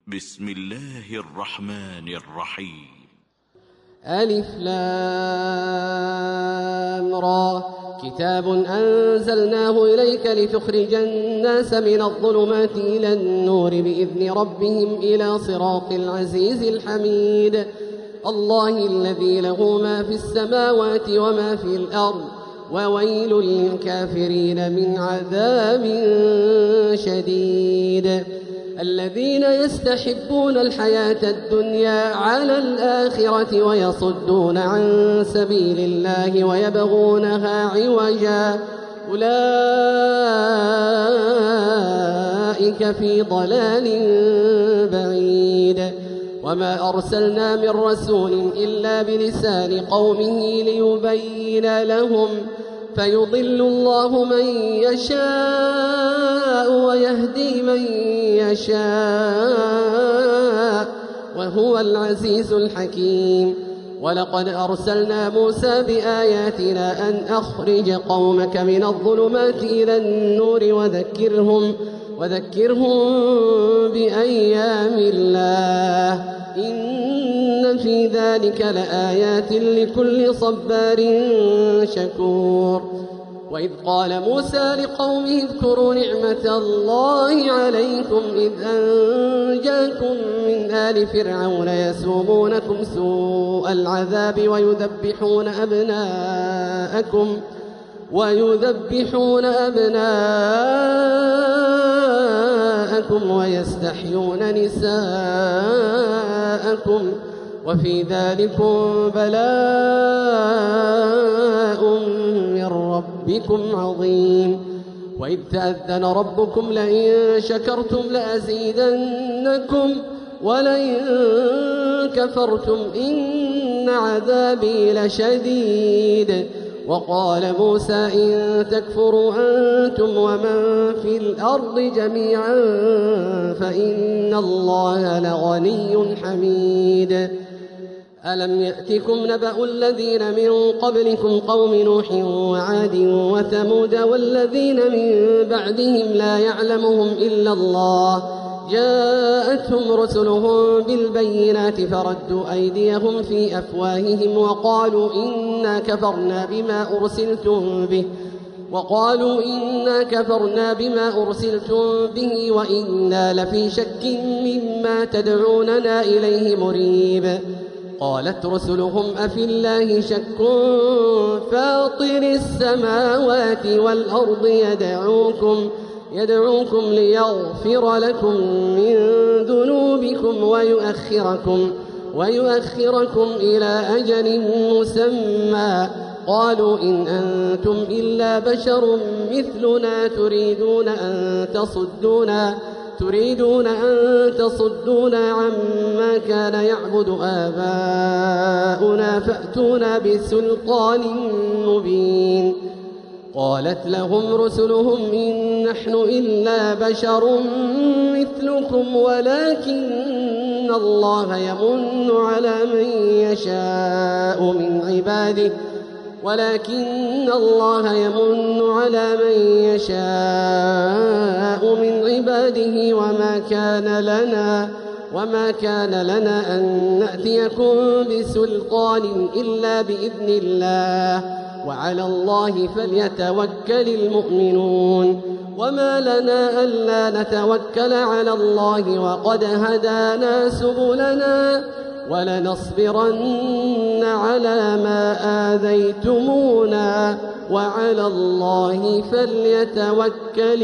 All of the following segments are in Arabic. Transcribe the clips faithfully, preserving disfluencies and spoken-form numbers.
بسم الله الرحمن الرحيم. ألف لام را كتاب أنزلناه إليك لتخرج الناس من الظلمات إلى النور بإذن ربهم إلى صراط العزيز الحميد الله الذي له ما في السماوات وما في الأرض وويل للكافرين من عذاب شديد. الذين يستحبون الحياة الدنيا على الآخرة ويصدون عن سبيل الله ويبغونها عوجا أولئك في ضلال بعيد. وما أرسلنا من رسول إلا بلسان قومه ليبين لهم فيضل الله من يشاء ويهدي من يشاء وهو العزيز الحكيم. ولقد أرسلنا موسى بآياتنا أن أخرج قومك من الظلمات إلى النور وذكرهم وذكرهم بأيام الله إن في ذلك لآيات لكل صبار شكور. وإذ قال موسى لقومه اذكروا نعمة الله عليكم إذ أنجاكم من آل فرعون يسومونكم سوء العذاب ويذبحون أبناءكم ويذبحون أبناءكم ويستحيون نساءكم وفي ذلكم بلاء من ربكم عظيم. وإذ تأذن ربكم لئن شكرتم لأزيدنكم ولئن كفرتم إن عذابي لشديد. وقال موسى إن تكفروا أنتم ومن في الأرض جميعا فإن الله لغني حميد. ألم يأتكم نبأ الذين من قبلكم قوم نوح وعاد وثمود والذين من بعدهم لا يعلمهم إلا الله جاءتهم رسلهم بالبينات فردوا أيديهم في أفواههم وقالوا إنا كفرنا بما أرسلتم به وقالوا إنا كفرنا بما أرسلتم به وإنا لفي شك مما تدعوننا إليه مريب. قالت رسلهم أفي الله شك فاطر السماوات والأرض يدعوكم يدعوكم ليغفر لكم من ذنوبكم ويؤخركم ويؤخركم إلى أجل مسمى قالوا إن أنتم إلا بشر مثلنا تريدون أن تصدونا تريدون أن تصدونا عما كان يعبد آباؤنا فأتونا بسلطان مبين. قالت لهم رسلهم إن نحن إلا بشر مثلكم ولكن الله يمن على من يشاء من عباده ولكن الله يمن على من يشاء من عباده وما كان لنا وما كان لنا أن نأتيكم بسلطان إلا بإذن الله وعلى الله فليتوكل المؤمنون. وما لنا ألا نتوكل على الله وقد هدانا سبلنا ولنصبرن على ما آذيتمونا وعلى الله فليتوكل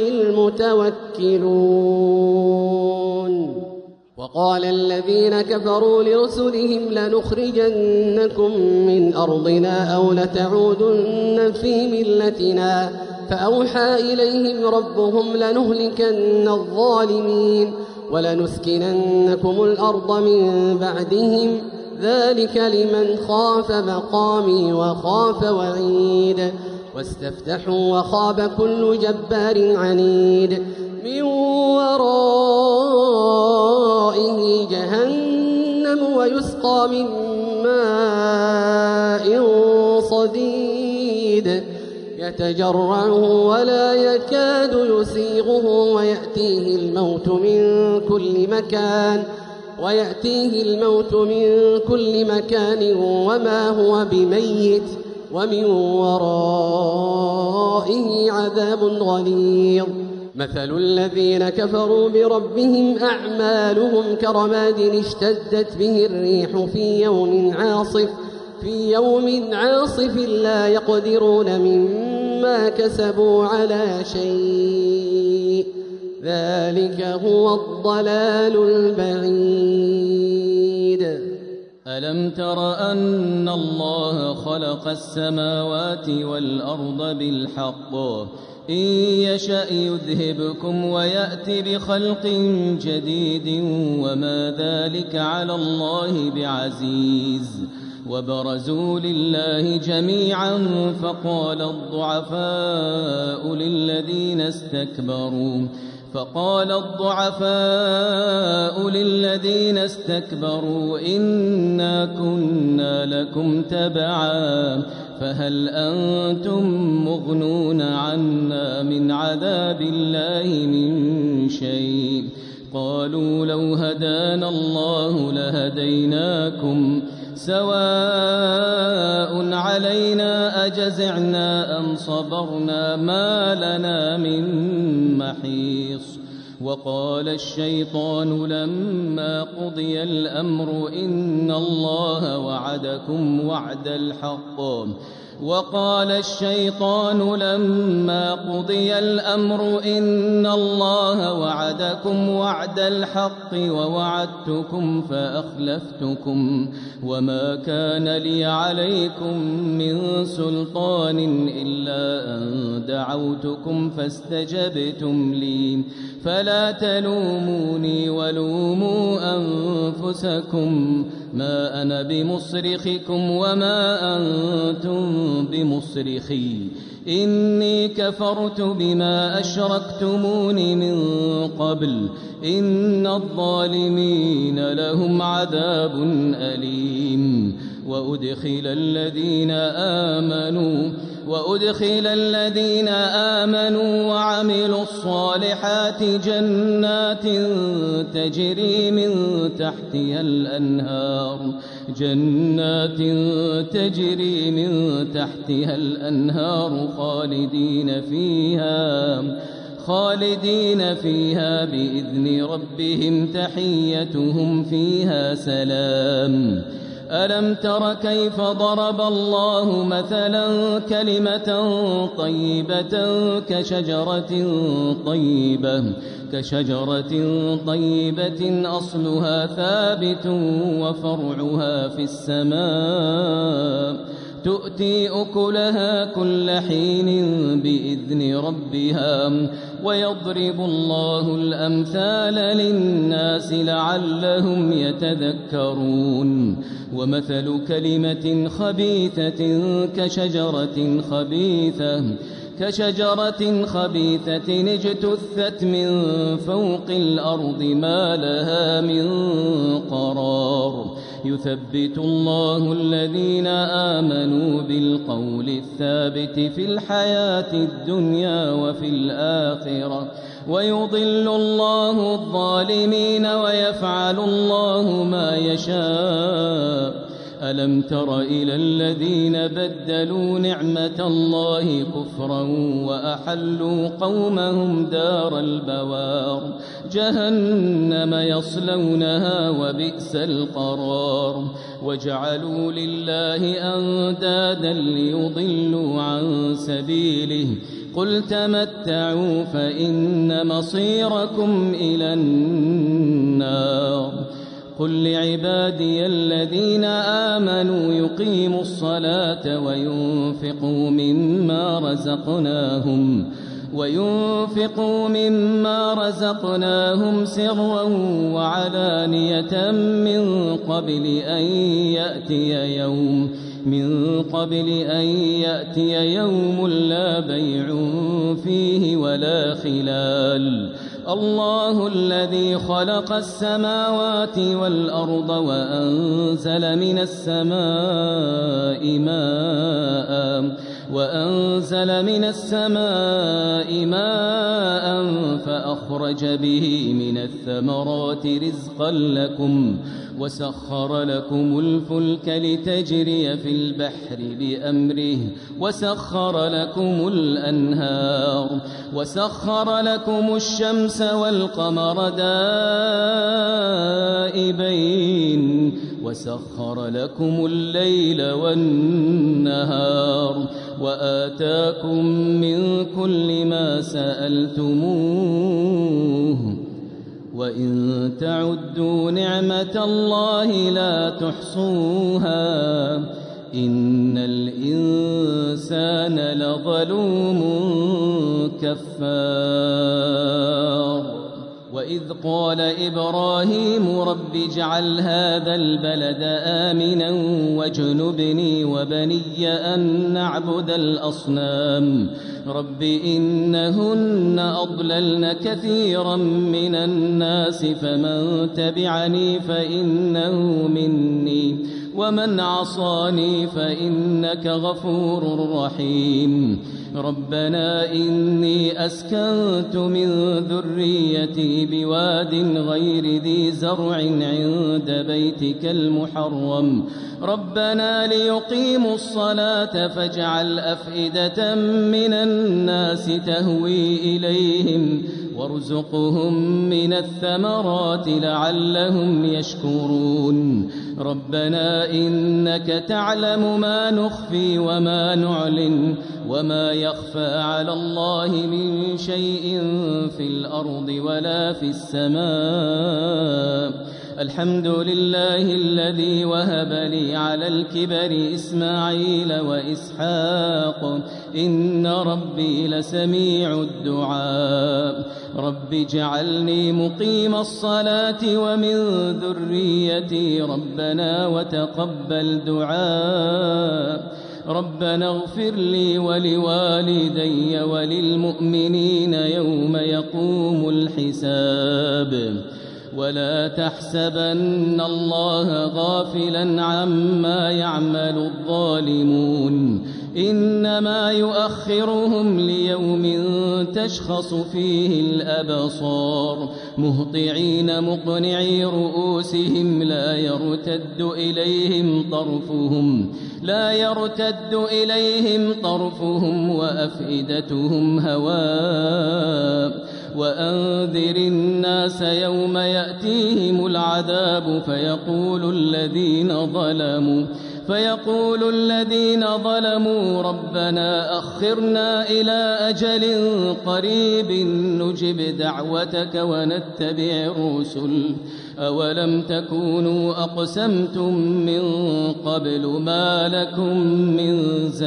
المتوكلون. وقال الذين كفروا لرسلهم لنخرجنكم من أرضنا أو لتعودن في ملتنا فأوحى إليهم ربهم لنهلكن الظالمين ولنسكننكم الأرض من بعدهم ذلك لمن خاف مقامي وخاف وعيد. واستفتحوا وخاب كل جبار عنيد من ورائه جهنم ويسقى من ماء صديد يتجرعه ولا يكاد يسيغه ويأتيه الموت من كل مكان ويأتيه الموت من كل مكان وما هو بميت ومن ورائه عذاب غليظ. مثل الذين كفروا بربهم أعمالهم كرماد اشتدت به الريح في يوم عاصف في يوم عاصف لا يقدرون مما كسبوا على شيء ذلك هو الضلال البعيد. ألم تر أن الله خلق السماوات والأرض بالحق إن يشأ يذهبكم ويأتي بخلق جديد وما ذلك على الله بعزيز. وبرزوا لله جميعا فقال الضعفاء للذين استكبروا فقال الضعفاء للذين استكبروا إنا كنا لكم تبعا فهل أنتم مغنون عنا من عذاب الله من شيء قالوا لو هدانا الله لهديناكم سواء علينا أجزعنا أم صبرنا ما لنا من محيص. وقال الشيطان لما قضي الأمر إن الله وعدكم وعد الحق وقال الشيطان لما قضي الأمر إن الله وعدكم وعد الحق ووعدتكم فأخلفتكم وما كان لي عليكم من سلطان إلا أن دعوتكم فاستجبتم لي فلا تلوموني ولوموا أنفسكم ما أنا بمصرخكم وما أنتم بمصرخي إني كفرت بما أشركتمون من قبل إن الظالمين لهم عذاب أليم. وأدخل الذين آمنوا وأدخل الذين آمنوا وعملوا الصالحات جنات تجري من تحتها الأنهار جنات تجري من تحتها الأنهار خالدين فيها خالدين فيها بإذن ربهم تحيتهم فيها سلام. ألم تر كيف ضرب الله مثلا كلمة طيبة كشجرة طيبة كشجرة طيبة أصلها ثابت وفرعها في السماء تؤتي أكلها كل حين بإذن ربها ويضرب الله الأمثال للناس لعلهم يتذكرون. ومثل كلمة خبيثة كشجرة خبيثة كشجرة خبيثة اجتثت من فوق الأرض ما لها من قرار يثبت الله الذين آمنوا بالقول الثابت في الحياة الدنيا وفي الآخرة ويضل الله الظالمين ويفعل الله ما يشاء. ألم تر إلى الذين بدلوا نعمة الله كفرا وأحلوا قومهم دار البوار جهنم يصلونها وبئس القرار وجعلوا لله أندادا ليضلوا عن سبيله قل تمتعوا فإن مصيركم إلى النار. قل لعبادي الذين آمنوا يقيموا الصلاة وينفقوا مما رزقناهم وينفقوا مما رزقناهم سرا وعلانية من قبل أن يأتي يوم من قبل أن يأتي يوم لا بيع فيه ولا خلال. الله الذي خلق السماوات والأرض وأنزل من السماء ماء وأنزل من السماء ماء فأخرج به من الثمرات رزقا لكم وسخر لكم الفلك لتجري في البحر بأمره وسخر لكم الأنهار وسخر لكم الشمس والقمر دائبين وسخر لكم الليل والنهار وآتاكم من كل ما سألتموه وإن تعدوا نعمة الله لا تحصوها إن الإنسان لظلوم كفار. وإذ قال إبراهيم رب اجعل هذا البلد آمنا واجنبني وبني أن نعبد الأصنام رب إنهن أضللن كثيرا من الناس فمن تبعني فإنه مني ومن عصاني فإنك غفور رحيم. ربنا إني أسكنت من ذريتي بواد غير ذي زرع عند بيتك المحرم ربنا ليقيموا الصلاة فاجعل أفئدة من الناس تهوي إليهم وارزقهم من الثمرات لعلهم يشكرون. ربنا إنك تعلم ما نخفي وما نعلن وما يخفى على الله من شيء في الأرض ولا في السماء. الحمد لله الذي وهب لي على الكبر إسماعيل وإسحاق إن ربي لسميع الدعاء. رب اجعلني مقيم الصلاة ومن ذريتي ربنا وتقبل دعاء. ربنا اغفر لي ولوالدي وللمؤمنين يوم يقوم الحساب. ولا تحسبن الله غافلا عما يعمل الظالمون إنما يؤخرهم ليوم تشخص فيه الأبصار مهطعين مقنعي رؤوسهم لا يرتد إليهم طرفهم لا يرتد إليهم طرفهم وأفئدتهم هواء. وأنذر الناس يوم يأتيهم العذاب فيقول الذين ظلموا فيقول الذين ظلموا ربنا أخرنا إلى أجل قريب نجب دعوتك ونتبع الرسل أولم تكونوا أقسمتم من قبل ما لكم من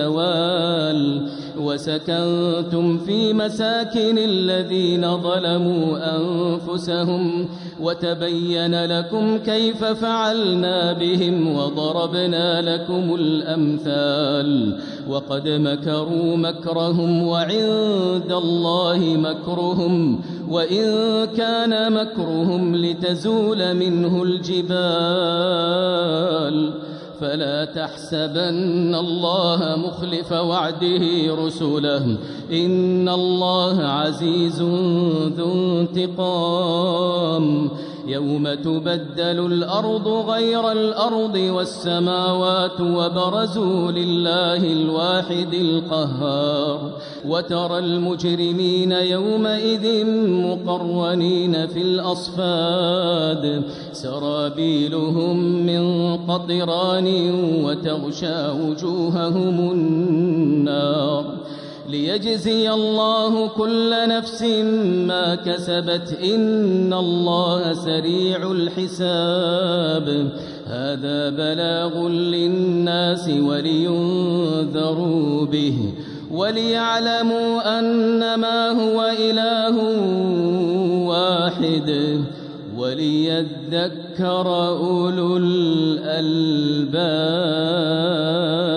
زوال وسكنتم في مساكن الذين ظلموا أنفسهم وتبين لكم كيف فعلنا بهم وضربنا لكم الأمثال. وقد مكروا مكرهم وعند الله مكرهم وإن كان مكرهم لتزول منه الجبال. فلا تحسبن الله مخلف وعده رسله إن الله عزيز ذو انتقام. يوم تبدل الأرض غير الأرض والسماوات وبرزوا لله الواحد القهار. وترى المجرمين يومئذ مقرنين في الأصفاد سرابيلهم من قطران وتغشى وجوههم النار. ليجزي الله كل نفس ما كسبت إن الله سريع الحساب. هذا بلاغ للناس ولينذروا به وليعلموا أنما هو إله واحد وليذكر أولو الألباب.